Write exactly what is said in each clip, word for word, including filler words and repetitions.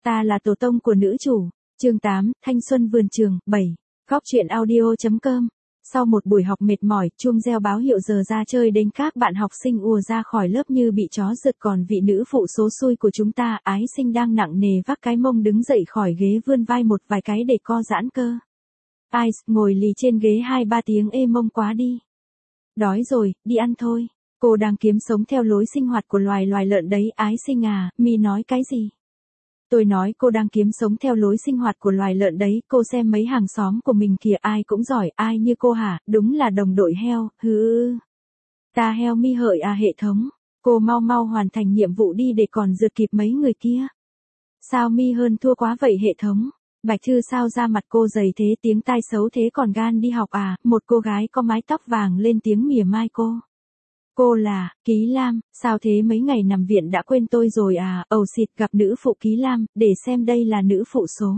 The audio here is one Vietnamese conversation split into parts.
Ta là tổ tông của nữ chủ. Chương tám, Thanh xuân vườn trường. bảy. Góc truyện audio.com. Sau một buổi học mệt mỏi, chuông reo báo hiệu giờ ra chơi đến các bạn học sinh ùa ra khỏi lớp như bị chó rượt, còn vị nữ phụ số xui của chúng ta, Ái Sinh đang nặng nề vác cái mông đứng dậy khỏi ghế, vươn vai một vài cái để co giãn cơ. Ai, ngồi lì trên ghế hai ba tiếng, ê mông quá đi. Đói rồi, đi ăn thôi. Cô đang kiếm sống theo lối sinh hoạt của loài loài lợn đấy, Ái Sinh à, mi nói cái gì? Tôi nói cô đang kiếm sống theo lối sinh hoạt của loài lợn đấy, cô xem mấy hàng xóm của mình kìa, ai cũng giỏi, ai như cô hả, đúng là đồng đội heo, hứ. Ta heo mi hợi à hệ thống, cô mau mau hoàn thành nhiệm vụ đi để còn rượt kịp mấy người kia. Sao mi hơn thua quá vậy hệ thống? Bạch Thư sao ra mặt cô dày thế, tiếng tai xấu thế còn gan đi học à? Một cô gái có mái tóc vàng lên tiếng mỉa mai cô. Cô là, Ký Lam, sao thế mấy ngày nằm viện đã quên tôi rồi à? Ầu xịt, gặp nữ phụ Ký Lam, để xem đây là nữ phụ số.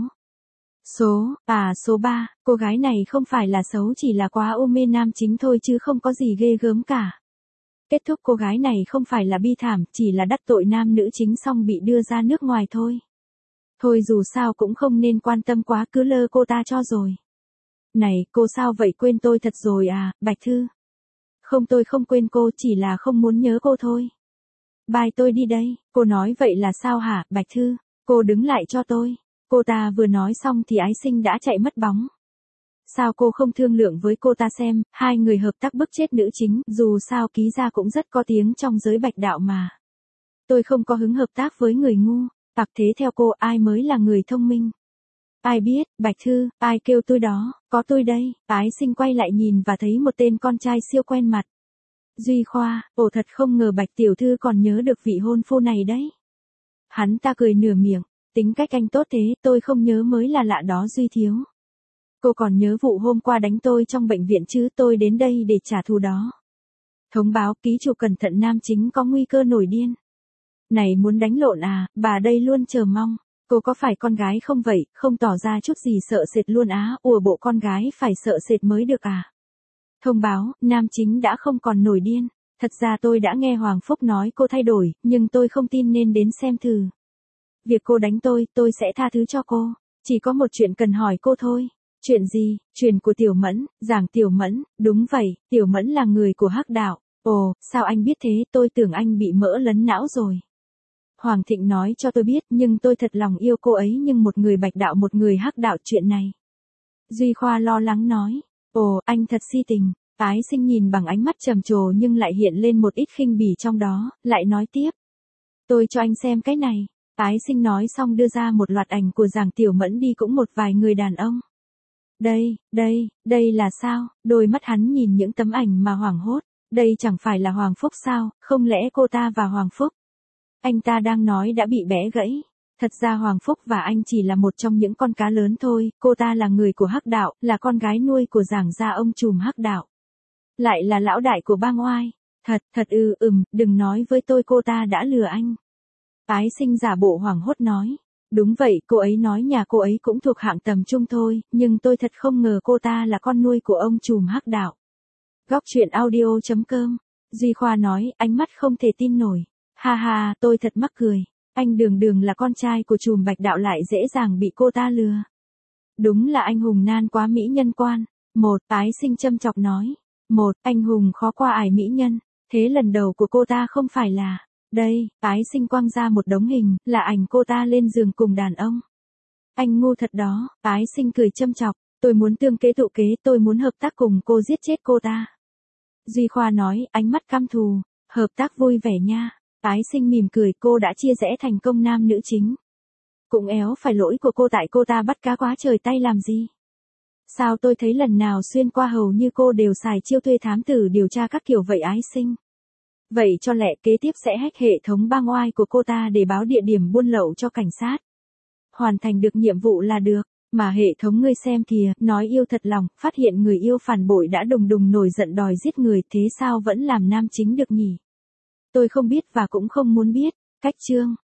Số, à số ba, cô gái này không phải là xấu, chỉ là quá u mê nam chính thôi chứ không có gì ghê gớm cả. Kết thúc cô gái này không phải là bi thảm, chỉ là đắc tội nam nữ chính xong bị đưa ra nước ngoài thôi. Thôi dù sao cũng không nên quan tâm quá, cứ lơ cô ta cho rồi. Này, cô sao vậy, quên tôi thật rồi à, Bạch Thư? Không, tôi không quên cô, chỉ là không muốn nhớ cô thôi. Bye, tôi đi đây. Cô nói vậy là sao hả, Bạch Thư? Cô đứng lại cho tôi. Cô ta vừa nói xong thì Ái Sinh đã chạy mất bóng. Sao cô không thương lượng với cô ta xem, hai người hợp tác bức chết nữ chính, dù sao Ký gia cũng rất có tiếng trong giới bạch đạo mà. Tôi không có hứng hợp tác với người ngu. Hoặc thế theo cô, ai mới là người thông minh? Ai biết, Bạch Thư, ai kêu tôi đó, có tôi đây. Ái Sinh quay lại nhìn và thấy một tên con trai siêu quen mặt. Duy Khoa, ồ thật không ngờ Bạch tiểu thư còn nhớ được vị hôn phu này đấy. Hắn ta cười nửa miệng, tính cách anh tốt thế, tôi không nhớ mới là lạ đó Duy thiếu. Cô còn nhớ vụ hôm qua đánh tôi trong bệnh viện chứ? Tôi đến đây để trả thù đó. Thông báo, ký chủ cẩn thận, nam chính có nguy cơ nổi điên. Này muốn đánh lộn à, bà đây luôn chờ mong. Cô có phải con gái không vậy, không tỏ ra chút gì sợ sệt luôn á, ủa bộ con gái phải sợ sệt mới được à. Thông báo, nam chính đã không còn nổi điên. Thật ra tôi đã nghe Hoàng Phúc nói cô thay đổi, nhưng tôi không tin nên đến xem thử. Việc cô đánh tôi, tôi sẽ tha thứ cho cô. Chỉ có một chuyện cần hỏi cô thôi. Chuyện gì? Chuyện của Tiểu Mẫn, Giảng Tiểu Mẫn, đúng vậy, Tiểu Mẫn là người của Hắc Đạo. Ồ, sao anh biết thế, tôi tưởng anh bị mỡ lấn não rồi. Hoàng Thịnh nói cho tôi biết, nhưng tôi thật lòng yêu cô ấy, nhưng một người bạch đạo một người hắc đạo, chuyện này. Duy Khoa lo lắng nói. Ồ, anh thật si tình. Ái Sinh nhìn bằng ánh mắt trầm trồ nhưng lại hiện lên một ít khinh bỉ trong đó, lại nói tiếp. Tôi cho anh xem cái này. Ái Sinh nói xong đưa ra một loạt ảnh của Giảng Tiểu Mẫn đi cũng một vài người đàn ông. Đây, đây, đây là sao? Đôi mắt hắn nhìn những tấm ảnh mà hoảng hốt. Đây chẳng phải là Hoàng Phúc sao, không lẽ cô ta và Hoàng Phúc? Anh ta đang nói đã bị bẽ gãy. Thật ra Hoàng Phúc và anh chỉ là một trong những con cá lớn thôi, cô ta là người của Hắc Đạo, là con gái nuôi của Giảng gia ông trùm Hắc Đạo. Lại là lão đại của bang oai. Thật, thật ư, ừm, đừng nói với tôi cô ta đã lừa anh. Ái Sinh giả bộ hoảng hốt nói. Đúng vậy, cô ấy nói nhà cô ấy cũng thuộc hạng tầm trung thôi, nhưng tôi thật không ngờ cô ta là con nuôi của ông trùm Hắc Đạo. Góc truyện audio.com. Duy Khoa nói, ánh mắt không thể tin nổi. Ha ha, tôi thật mắc cười. Anh đường đường là con trai của trùm bạch đạo lại dễ dàng bị cô ta lừa. Đúng là anh hùng nan quá mỹ nhân quan. Một, Ái Sinh châm chọc nói. Một, anh hùng khó qua ải mỹ nhân. Thế lần đầu của cô ta không phải là. Đây, Ái Sinh quăng ra một đống hình, là ảnh cô ta lên giường cùng đàn ông. Anh ngu thật đó, Ái Sinh cười châm chọc. Tôi muốn tương kế tụ kế, tôi muốn hợp tác cùng cô giết chết cô ta. Duy Khoa nói, ánh mắt căm thù. Hợp tác vui vẻ nha. Ái Sinh mỉm cười, cô đã chia rẽ thành công nam nữ chính. Cũng éo phải lỗi của cô, tại cô ta bắt cá quá trời tay làm gì. Sao tôi thấy lần nào xuyên qua hầu như cô đều xài chiêu thuê thám tử điều tra các kiểu vậy Ái Sinh. Vậy cho lẽ kế tiếp sẽ hack hệ thống bang oai của cô ta để báo địa điểm buôn lậu cho cảnh sát. Hoàn thành được nhiệm vụ là được. Mà hệ thống ngươi xem kìa, nói yêu thật lòng, phát hiện người yêu phản bội đã đùng đùng nổi giận đòi giết người, thế sao vẫn làm nam chính được nhỉ? Tôi không biết và cũng không muốn biết. Cách chương